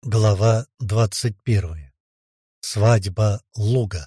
Глава 21. Свадьба Луга.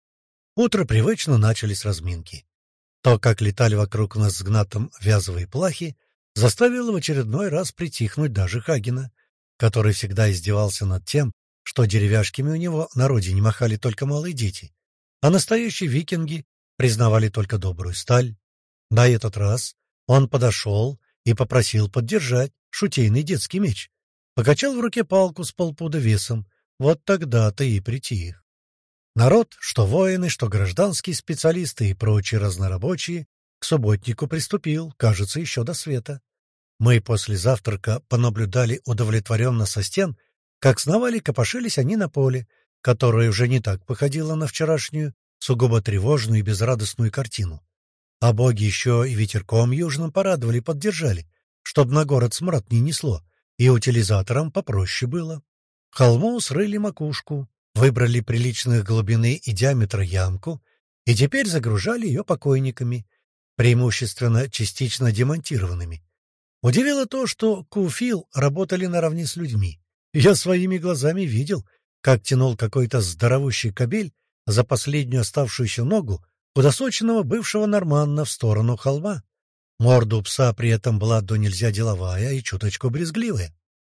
Утро привычно начали с разминки. То, как летали вокруг нас с Гнатом вязовые плахи, заставило в очередной раз притихнуть даже Хагена, который всегда издевался над тем, что деревяшками у него на родине махали только малые дети, а настоящие викинги признавали только добрую сталь. На этот раз он подошел и попросил поддержать шутейный детский меч. Покачал в руке палку с полпуда весом. Вот тогда-то и притих. Народ, что воины, что гражданские специалисты и прочие разнорабочие, к субботнику приступил, кажется, еще до света. Мы после завтрака понаблюдали удовлетворенно со стен, как сновали и копошились они на поле, которое уже не так походило на вчерашнюю, сугубо тревожную и безрадостную картину. А боги еще и ветерком южным порадовали и поддержали, чтоб на город смрад не несло, и утилизаторам попроще было. В холму срыли макушку, выбрали приличных глубины и диаметра ямку, и теперь загружали ее покойниками, преимущественно частично демонтированными. Удивило то, что Куфил работали наравне с людьми. Я своими глазами видел, как тянул какой-то здоровущий кобель за последнюю оставшуюся ногу худосочного бывшего норманна в сторону холма. Морда у пса при этом была до нельзя деловая и чуточку брезгливая.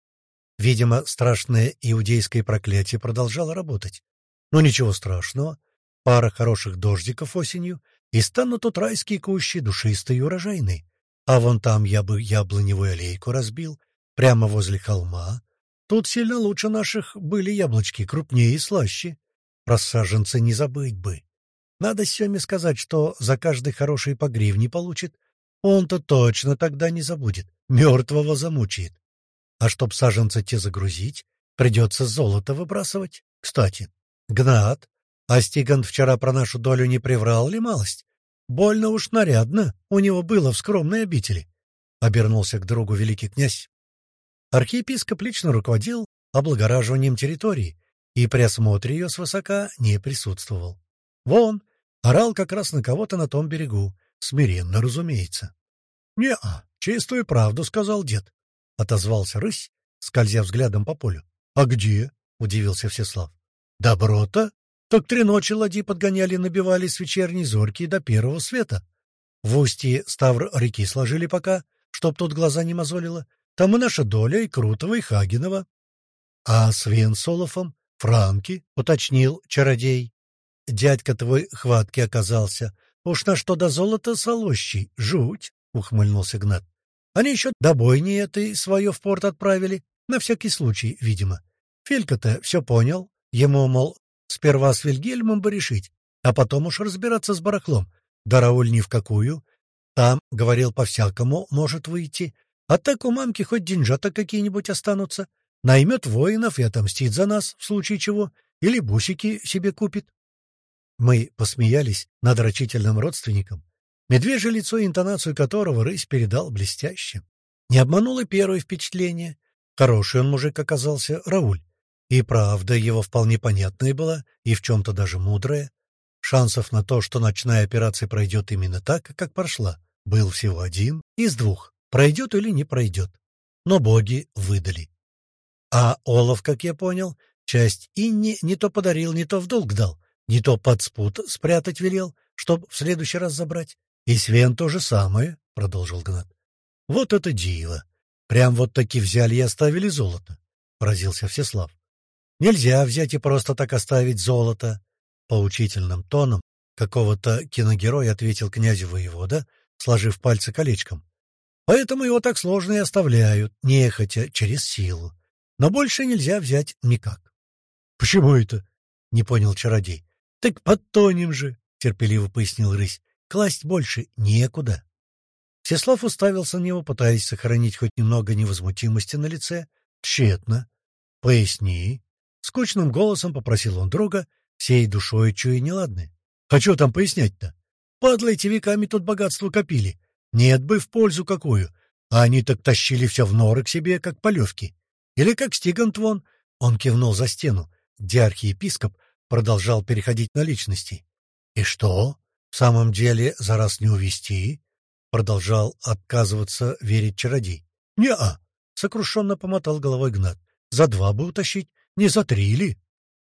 Видимо, страшное иудейское проклятие продолжало работать. Но ничего страшного. Пара хороших дождиков осенью, и станут тут райские кущи, душистые и урожайные. А вон там я бы яблоневую аллейку разбил, прямо возле холма. Тут сильно лучше наших были яблочки, крупнее и слаще. Про саженцы не забыть бы. Надо Семе сказать, что за каждый хороший по гривне получит. Он-то точно тогда не забудет, мертвого замучает. А чтоб саженцы те загрузить, придется золото выбрасывать. Кстати, Гнат, а Стиган вчера про нашу долю не приврал ли малость? Больно уж нарядно у него было в скромной обители. Обернулся к другу великий князь. Архиепископ лично руководил облагораживанием территории и при осмотре ее свысока не присутствовал. Вон, орал как раз на кого-то на том берегу, смиренно, разумеется. — Не-а, чистую правду, — сказал дед. — отозвался рысь, скользя взглядом по полю. — А где? — удивился Всеслав. — Добро-то? Так 3 ночи ладьи подгоняли, набивали с вечерней зорки до первого света. В устье Ставр реки сложили пока, чтоб тут глаза не мозолило. Там и наша доля, и Крутого, и Хагинова. — А с Венсолофом? Франки? — уточнил чародей. — Дядька твой хваткий оказался. Уж на что до золота солощий. Жуть! — ухмыльнулся Гнат. Они еще до бойни этой свое в порт отправили, на всякий случай, видимо. Филька-то все понял. Ему, мол, сперва с Вильгельмом бы решить, а потом уж разбираться с барахлом. Да Рауль ни в какую. Там, говорил, по-всякому может выйти. А так у мамки хоть деньжата какие-нибудь останутся. Наймет воинов и отомстит за нас, в случае чего, или бусики себе купит. Мы посмеялись над рачительным родственником, медвежье лицо и интонацию которого рысь передал блестяще. Не обмануло первое впечатление. Хороший он мужик оказался, Рауль. И правда его вполне понятная была, и в чем-то даже мудрая. Шансов на то, что ночная операция пройдет именно так, как прошла, был всего 1 из 2. Пройдет или не пройдет. Но боги выдали. А Олаф, как я понял, часть Инне не то подарил, не то в долг дал, не то под спут спрятать велел, чтоб в следующий раз забрать. И Свен то же самое, — продолжил Гнат. — Вот это диво! Прям вот таки взяли и оставили золото, — поразился Всеслав. — Нельзя взять и просто так оставить золото, — поучительным тоном какого-то киногероя ответил князю воевода, сложив пальцы колечком. — Поэтому его так сложно и оставляют, нехотя, через силу. Но больше нельзя взять никак. — Почему это? — не понял чародей. — Так подтонем же, — терпеливо пояснил рысь. Класть больше некуда. Всеслав уставился на него, пытаясь сохранить хоть немного невозмутимости на лице. Тщетно. — Поясни. Скучным голосом попросил он друга, всей душой чуя неладное. — А что там пояснять-то? Падлы эти веками тут богатство копили. Нет бы в пользу какую. А они так тащили все в норы к себе, как полевки. Или как Стигант вон. Он кивнул за стену, где архиепископ продолжал переходить на личности. — И что? В самом деле, за раз не увести? — продолжал отказываться верить чародей. — Не-а, — сокрушенно помотал головой Гнат. За 2 бы утащить, не за 3 ли?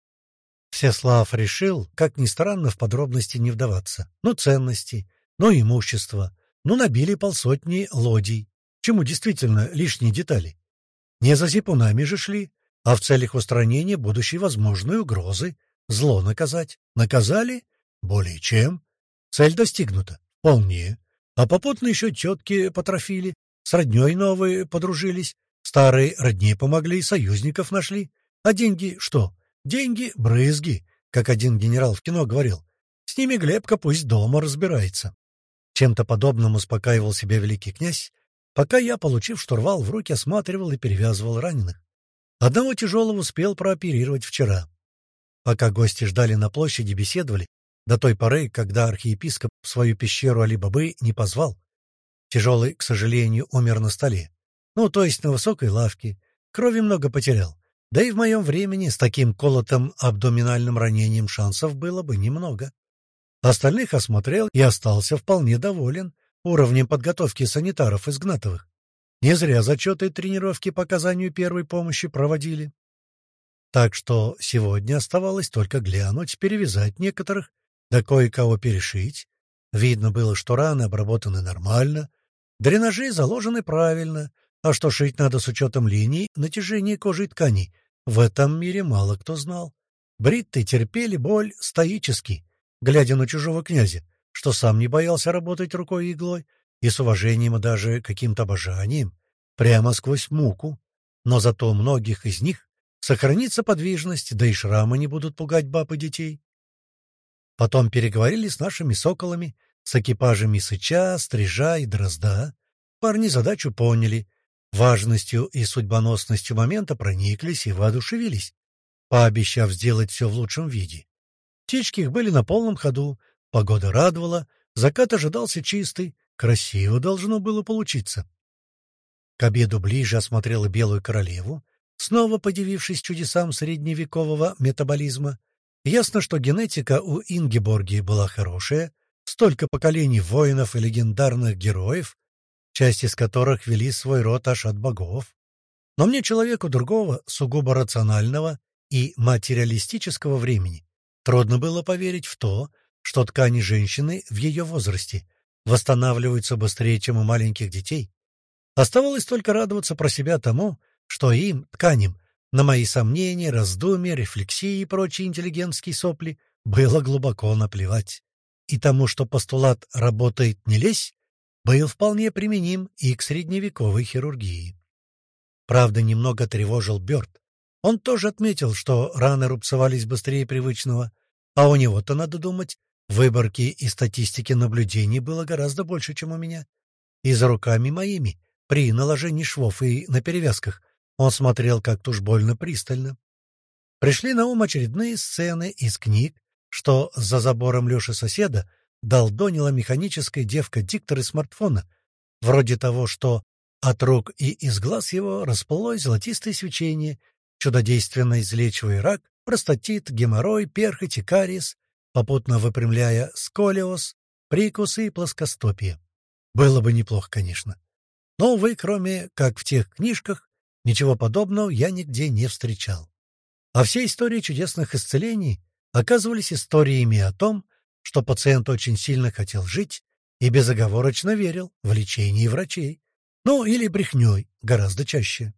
Всеслав решил, как ни странно, в подробности не вдаваться. Ну, ценности, ну, имущество, ну, набили полсотни лодий. Чему действительно лишние детали? Не за зипунами же шли, а в целях устранения будущей возможной угрозы. Зло наказать. Наказали? Более чем. Цель достигнута. Вполне. А попутно еще тетки потрофили, с родней новые подружились, старые родне помогли, союзников нашли. А деньги что? Деньги — брызги, как один генерал в кино говорил. С ними Глебка пусть дома разбирается. Чем-то подобным успокаивал себя великий князь, пока я, получив штурвал, в руки осматривал и перевязывал раненых. Одного тяжелого успел прооперировать вчера. Пока гости ждали на площади, беседовали, до той поры, когда архиепископ в свою пещеру Али-Бабы не позвал. Тяжелый, к сожалению, умер на столе. Ну, то есть на высокой лавке. Крови много потерял. Да и в моем времени с таким колотым абдоминальным ранением шансов было бы немного. Остальных осмотрел и остался вполне доволен уровнем подготовки санитаров изгнатовых. Не зря зачеты и тренировки по оказанию первой помощи проводили. Так что сегодня оставалось только глянуть, перевязать некоторых, да кое-кого перешить. Видно было, что раны обработаны нормально, дренажи заложены правильно, а что шить надо с учетом линий натяжения кожи и тканей, в этом мире мало кто знал. Бритты терпели боль стоически, глядя на чужого князя, что сам не боялся работать рукой и иглой, и с уважением и даже каким-то обожанием, прямо сквозь муку. Но зато у многих из них сохранится подвижность, да и шрамы не будут пугать баб и детей. Потом переговорили с нашими соколами, с экипажами Сыча, Стрижа и Дрозда. Парни задачу поняли, важностью и судьбоносностью момента прониклись и воодушевились, пообещав сделать все в лучшем виде. Птички их были на полном ходу, погода радовала, закат ожидался чистый, красиво должно было получиться. К обеду ближе осмотрела Белую Королеву, снова подивившись чудесам средневекового метаболизма. Ясно, что генетика у Ингеборги была хорошая, столько поколений воинов и легендарных героев, часть из которых вели свой род аж от богов. Но мне, человеку другого, сугубо рационального и материалистического времени, трудно было поверить в то, что ткани женщины в ее возрасте восстанавливаются быстрее, чем у маленьких детей. Оставалось только радоваться про себя тому, что им, тканям, на мои сомнения, раздумья, рефлексии и прочие интеллигентские сопли было глубоко наплевать. И тому, что постулат «работает, не лезь», был вполне применим и к средневековой хирургии. Правда, немного тревожил Бёрд. Он тоже отметил, что раны рубцевались быстрее привычного, а у него-то, надо думать, выборки и статистики наблюдений было гораздо больше, чем у меня. И за руками моими, при наложении швов и на перевязках, он смотрел как-то уж больно пристально. Пришли на ум очередные сцены из книг, что за забором Лёши-соседа долдонила механическая девка-диктор из смартфона, вроде того, что от рук и из глаз его расплылось золотистое свечение, чудодейственно излечивая рак, простатит, геморрой, перхоть и кариес, попутно выпрямляя сколиоз, прикусы и плоскостопие. Было бы неплохо, конечно. Но, увы, кроме как в тех книжках, ничего подобного я нигде не встречал. А все истории чудесных исцелений оказывались историями о том, что пациент очень сильно хотел жить и безоговорочно верил в лечение врачей. Ну, или брехней, гораздо чаще.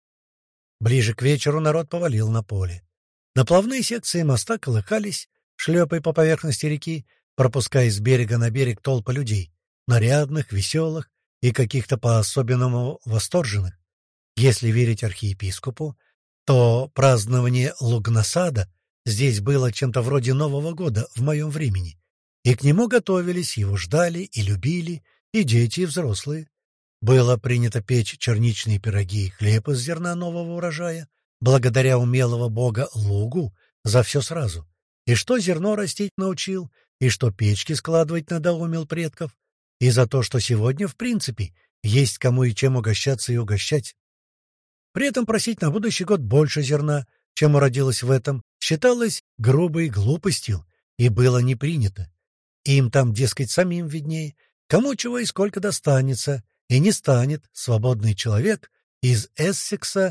Ближе к вечеру народ повалил на поле. Наплавные секции моста колыхались, шлепая по поверхности реки, пропуская с берега на берег толпы людей, нарядных, веселых и каких-то по-особенному восторженных. Если верить архиепископу, то празднование Лугнасада здесь было чем-то вроде Нового года в моем времени, и к нему готовились, его ждали и любили и дети, и взрослые. Было принято печь черничные пироги и хлеб из зерна нового урожая, благодаря умелого бога Лугу за все сразу. И что зерно растить научил, и что печки складывать надоумил предков, и за то, что сегодня, в принципе, есть кому и чем угощаться и угощать. При этом просить на будущий год больше зерна, чем уродилось в этом, считалось грубой глупостью и было не принято. Им там, дескать, самим виднее, кому чего и сколько достанется, и не станет свободный человек из Эссекса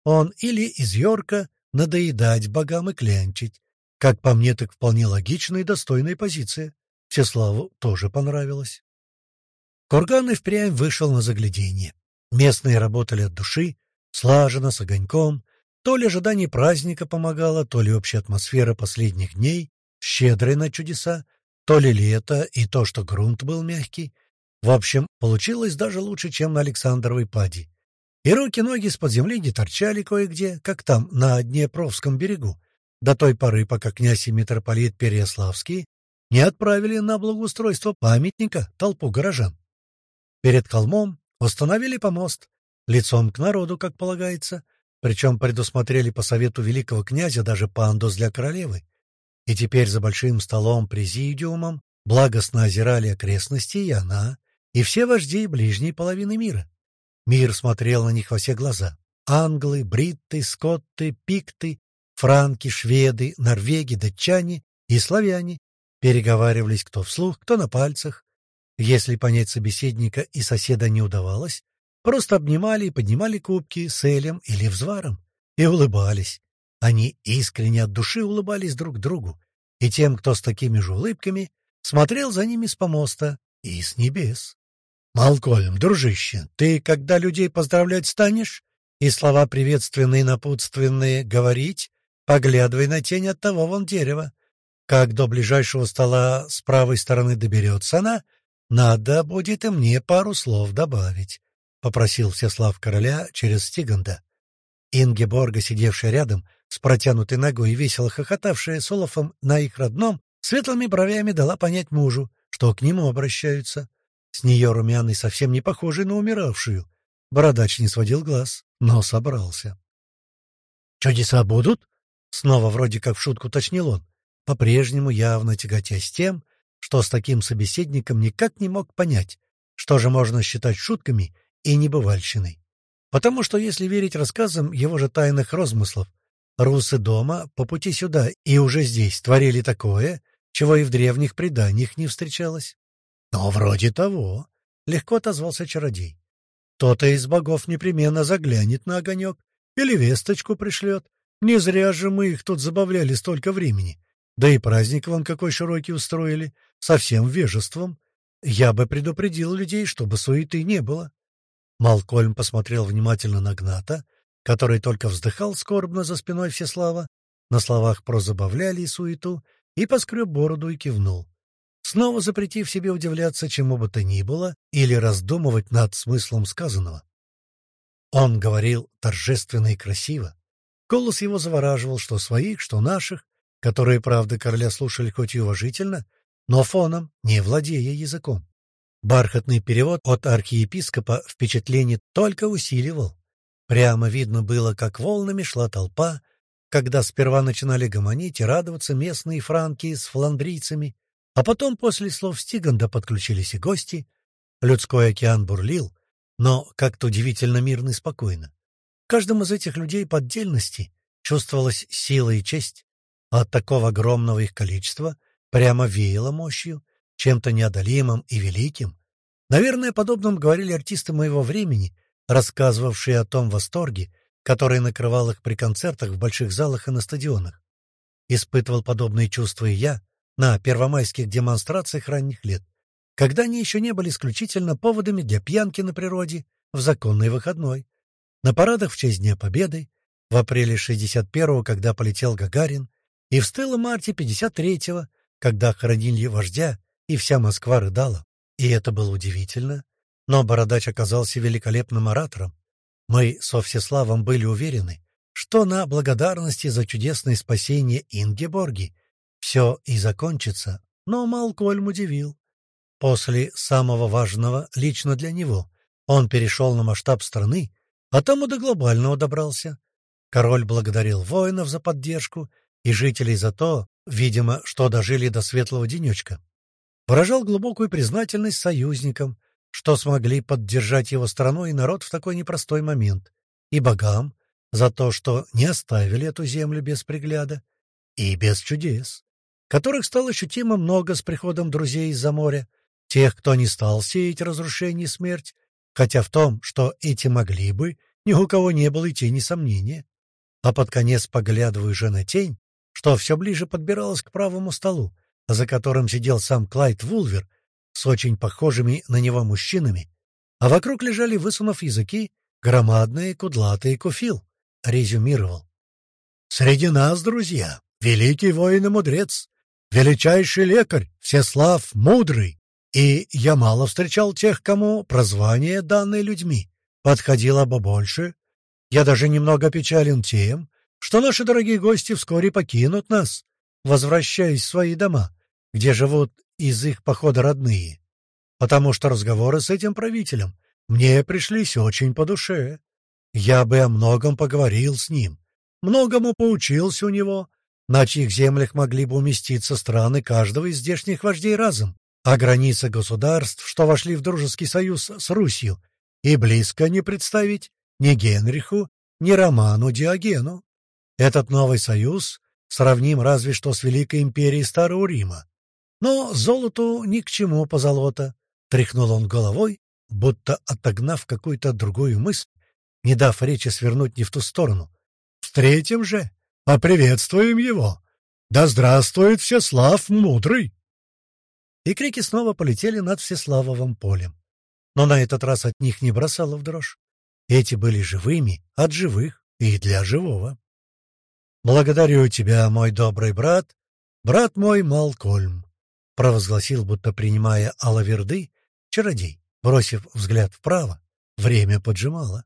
он или из Йорка надоедать богам и клянчить. Как по мне, так вполне логичная и достойная позиция. Всеславу тоже понравилось. Курган и впрямь вышел на загляденье. Местные работали от души, слаженно, с огоньком. То ли ожидание праздника помогало, то ли общая атмосфера последних дней, щедрая на чудеса, то ли лето и то, что грунт был мягкий. В общем, получилось даже лучше, чем на Александровой пади. И руки-ноги из-под земли не торчали кое-где, как там, на Днепровском берегу, до той поры, пока князь и митрополит Переяславский не отправили на благоустройство памятника толпу горожан. Перед холмом установили помост, лицом к народу, как полагается, причем предусмотрели по совету великого князя даже пандус для королевы. И теперь за большим столом-президиумом благостно озирали окрестности и она, и все вожди ближней половины мира. Мир смотрел на них во все глаза. Англы, бритты, скотты, пикты, франки, шведы, норвеги, датчане и славяне переговаривались кто вслух, кто на пальцах. Если понять собеседника и соседа не удавалось, просто обнимали и поднимали кубки с элем или взваром и улыбались. Они искренне от души улыбались друг другу, и тем, кто с такими же улыбками смотрел за ними с помоста и с небес. «Малкольм, дружище, ты, когда людей поздравлять станешь и слова приветственные и напутственные говорить, поглядывай на тень от того вон дерева. Как до ближайшего стола с правой стороны доберется она, надо будет и мне пару слов добавить», — попросил Всеслав короля через Стиганда. Ингеборга, сидевшая рядом, с протянутой ногой и весело хохотавшая с Олафом на их родном, светлыми бровями дала понять мужу, что к нему обращаются. С нее румяный, совсем не похожий на умиравшую. Бородач не сводил глаз, но собрался. «Чудеса будут?» — снова вроде как в шутку уточнил он, по-прежнему явно тяготясь тем, что с таким собеседником никак не мог понять, что же можно считать шутками и небывальщиной. Потому что, если верить рассказам его же тайных розмыслов, русы дома по пути сюда и уже здесь творили такое, чего и в древних преданиях не встречалось. «Но вроде того», — легко отозвался чародей. «Кто-то из богов непременно заглянет на огонек или весточку пришлет. Не зря же мы их тут забавляли столько времени. Да и праздник вон какой широкий устроили, со всем вежеством. Я бы предупредил людей, чтобы суеты не было». Малкольм посмотрел внимательно на Гната, который только вздыхал скорбно за спиной Всеслава, на словах про забавляли и суету, и поскреб бороду и кивнул, снова запретив себе удивляться чему бы то ни было или раздумывать над смыслом сказанного. Он говорил торжественно и красиво. Голос его завораживал что своих, что наших, которые, правда, короля слушали хоть и уважительно, но фоном, не владея языком. Бархатный перевод от архиепископа впечатление только усиливал. Прямо видно было, как волнами шла толпа, когда сперва начинали гомонить и радоваться местные франки с фландрийцами, а потом после слов Стиганда подключились и гости. Людской океан бурлил, но как-то удивительно мирно и спокойно. В каждом из этих людей по отдельности чувствовалась сила и честь, а от такого огромного их количества прямо веяло мощью, чем-то неодолимым и великим. Наверное, подобным говорили артисты моего времени, рассказывавшие о том восторге, который накрывал их при концертах в больших залах и на стадионах. Испытывал подобные чувства и я на первомайских демонстрациях ранних лет, когда они еще не были исключительно поводами для пьянки на природе в законный выходной, на парадах в честь Дня Победы, в апреле 61-го, когда полетел Гагарин, и в стылом марте 53-го, когда хоронили вождя, и вся Москва рыдала. И это было удивительно. Но Бородач оказался великолепным оратором. Мы со Всеславом были уверены, что на благодарности за чудесное спасение Ингеборги все и закончится, но Малкольм удивил. После самого важного лично для него он перешел на масштаб страны, а там и до глобального добрался. Король благодарил воинов за поддержку и жителей за то, видимо, что дожили до светлого денечка. Выражал глубокую признательность союзникам, что смогли поддержать его страну и народ в такой непростой момент, и богам за то, что не оставили эту землю без пригляда и без чудес, которых стало ощутимо много с приходом друзей из-за моря, тех, кто не стал сеять разрушение и смерть, хотя в том, что эти могли бы, ни у кого не было и тени сомнения. А под конец поглядываю уже на тень, что все ближе подбиралась к правому столу, за которым сидел сам Клайд Вулвер с очень похожими на него мужчинами, а вокруг лежали, высунув языки, громадные кудлатые куфил. Резюмировал. «Среди нас, друзья, великий воин и мудрец, величайший лекарь, Всеслав Мудрый, и я мало встречал тех, кому прозвание, данное людьми, подходило бы больше. Я даже немного печален тем, что наши дорогие гости вскоре покинут нас, возвращаясь в свои дома, где живут из их похода родные, потому что разговоры с этим правителем мне пришлись очень по душе. Я бы о многом поговорил с ним, многому поучился у него, на чьих землях могли бы уместиться страны каждого из здешних вождей разом, а границы государств, что вошли в дружеский союз с Русью, и близко не представить ни Генриху, ни Роману Диогену. Этот новый союз сравним разве что с Великой империей Старого Рима. Но золоту ни к чему позолота. Тряхнул он головой, будто отогнав какую-то другую мысль, не дав речи свернуть не в ту сторону. «Встретим же, поприветствуем его! Да здравствует Всеслав Мудрый!» И крики снова полетели над Всеславовым полем. Но на этот раз от них не бросало в дрожь. Эти были живыми, от живых и для живого. «Благодарю тебя, мой добрый брат, брат мой Малкольм», — провозгласил, будто принимая алаверды, чародей, бросив взгляд вправо. Время поджимало.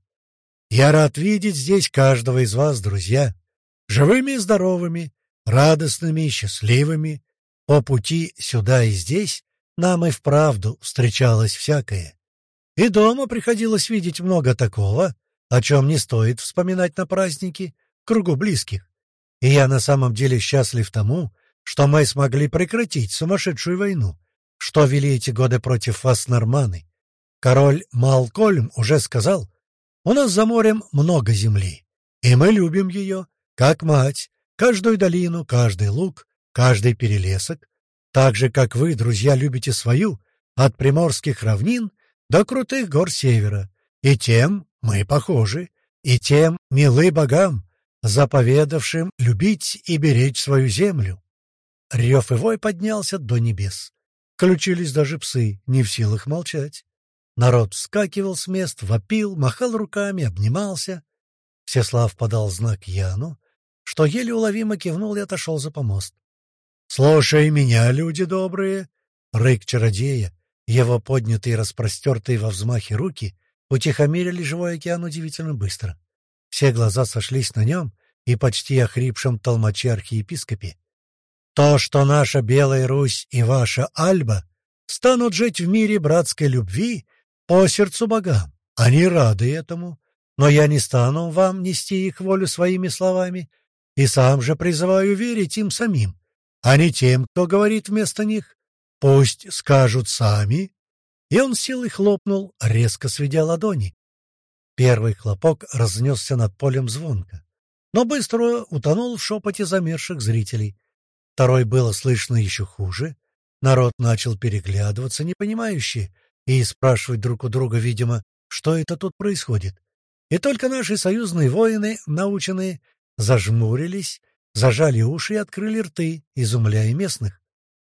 «Я рад видеть здесь каждого из вас, друзья, живыми и здоровыми, радостными и счастливыми. По пути сюда и здесь нам и вправду встречалось всякое. И дома приходилось видеть много такого, о чем не стоит вспоминать на празднике в кругу близких. И я на самом деле счастлив тому, что мы смогли прекратить сумасшедшую войну, что вели эти годы против вас норманы. Король Малкольм уже сказал, у нас за морем много земли, и мы любим ее, как мать, каждую долину, каждый луг, каждый перелесок, так же, как вы, друзья, любите свою, от приморских равнин до крутых гор севера, и тем мы похожи, и тем милы богам, заповедавшим любить и беречь свою землю. Рев и вой поднялся до небес. Включились даже псы, не в силах молчать. Народ вскакивал с мест, вопил, махал руками, обнимался. Всеслав подал знак Яну, что еле уловимо кивнул и отошел за помост. «Слушай меня, люди добрые!» Рык чародея, его поднятые и распростертые во взмахе руки, утихомирили живой океан удивительно быстро. Все глаза сошлись на нем и почти охрипшем толмаче архиепископе. «То, что наша Белая Русь и ваша Альба станут жить в мире братской любви по сердцу богам, они рады этому, но я не стану вам нести их волю своими словами и сам же призываю верить им самим, а не тем, кто говорит вместо них. Пусть скажут сами». И он силой хлопнул, резко сведя ладони. Первый хлопок разнесся над полем звонко, но быстро утонул в шепоте замерших зрителей. Второй было слышно еще хуже. Народ начал переглядываться, непонимающие, и спрашивать друг у друга, видимо, что это тут происходит. И только наши союзные воины, наученные, зажмурились, зажали уши и открыли рты, изумляя местных.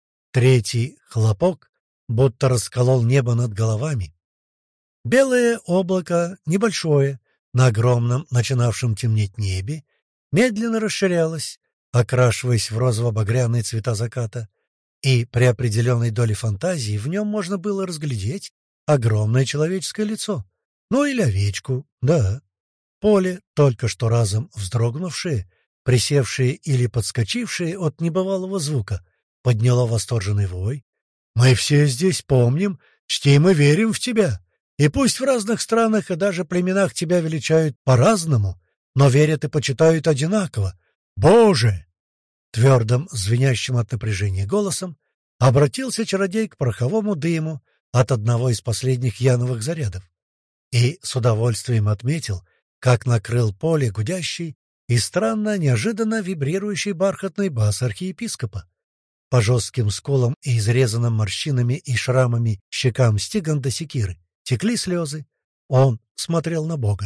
Третий хлопок будто расколол небо над головами. Белое облако, небольшое, на огромном, начинавшем темнеть небе, медленно расширялось, окрашиваясь в розово-багряные цвета заката, и при определенной доле фантазии в нем можно было разглядеть огромное человеческое лицо, ну или овечку, да. Поле, только что разом вздрогнувшее, присевшее или подскочившее от небывалого звука, подняло восторженный вой. «Мы все здесь помним, чтим и верим в тебя, и пусть в разных странах и даже племенах тебя величают по-разному, но верят и почитают одинаково. Боже!» Твердым, звенящим от напряжения голосом обратился чародей к пороховому дыму от одного из последних яновых зарядов и с удовольствием отметил, как накрыл поле гудящий и странно, неожиданно вибрирующий бархатный бас архиепископа. По жестким скулам и изрезанным морщинами и шрамами щекам Стиганда Секиры текли слезы. Он смотрел на Бога.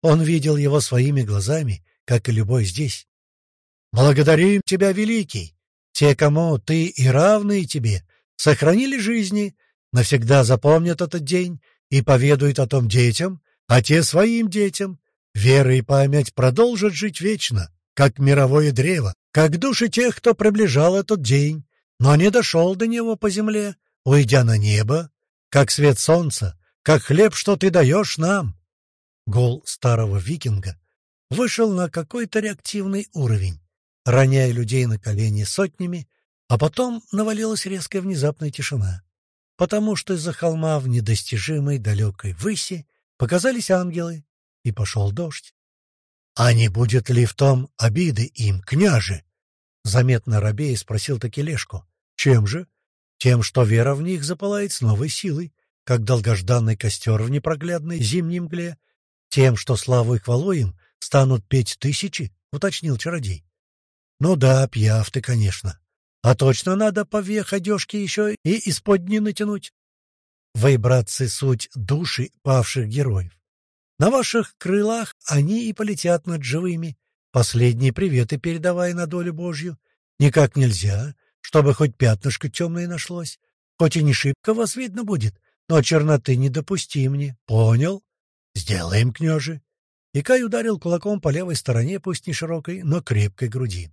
Он видел его своими глазами, как и любой здесь. «Благодарим тебя, Великий! Те, кому ты и равные тебе, сохранили жизни, навсегда запомнят этот день и поведают о том детям, а те своим детям. Вера и память продолжат жить вечно, как мировое древо, как души тех, кто приближал этот день, но не дошел до него по земле, уйдя на небо, как свет солнца, как хлеб, что ты даешь нам». Гул старого викинга вышел на какой-то реактивный уровень, роняя людей на колени сотнями, а потом навалилась резкая внезапная тишина, потому что из-за холма в недостижимой далекой выси показались ангелы, и пошел дождь. «А не будет ли в том обиды им, княже?» Заметно робея спросил таки Лешко. «Чем же? Тем, что вера в них запылает с новой силой, как долгожданный костер в непроглядной зимней мгле. Тем, что славу и хвалу им станут петь тысячи», — уточнил чародей. «Ну да, пьяв ты, конечно. А точно надо поверх одежки еще и исподни натянуть. Вы, братцы, суть души павших героев. На ваших крылах они и полетят над живыми, последние приветы передавая на долю Божью. Никак нельзя, чтобы хоть пятнышко темное нашлось. Хоть и не шибко вас видно будет, но черноты не допусти мне. Понял? Сделаем, княже». И Кай ударил кулаком по левой стороне, пусть не широкой, но крепкой груди.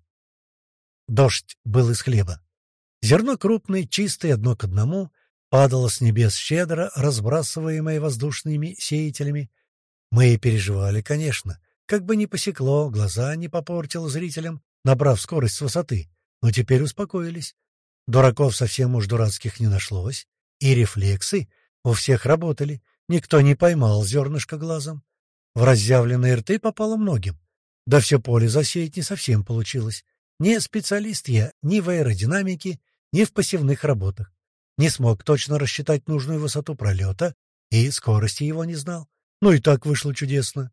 Дождь был из хлеба. Зерно крупное, чистое, одно к одному, падало с небес щедро, разбрасываемое воздушными сеятелями. Мы и переживали, конечно, как бы не посекло, глаза не попортило зрителям, набрав скорость с высоты, но теперь успокоились. Дураков совсем уж дурацких не нашлось, и рефлексы у всех работали, никто не поймал зернышко глазом. В разъявленные рты попало многим. Да все поле засеять не совсем получилось. Не специалист я ни в аэродинамике, ни в пассивных работах. Не смог точно рассчитать нужную высоту пролета и скорости его не знал. Ну и так вышло чудесно.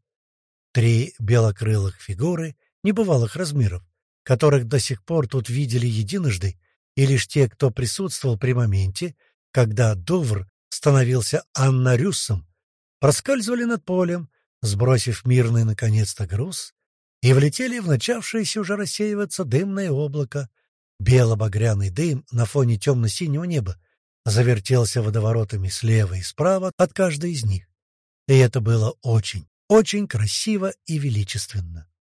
3 белокрылых фигуры небывалых размеров, которых до сих пор тут видели единожды, и лишь те, кто присутствовал при моменте, когда Дувр становился Аннарюсом, проскальзывали над полем, сбросив мирный наконец-то груз, и влетели в начавшееся уже рассеиваться дымное облако. Бело-багряный дым на фоне темно-синего неба завертелся водоворотами слева и справа от каждой из них. И это было очень, очень красиво и величественно.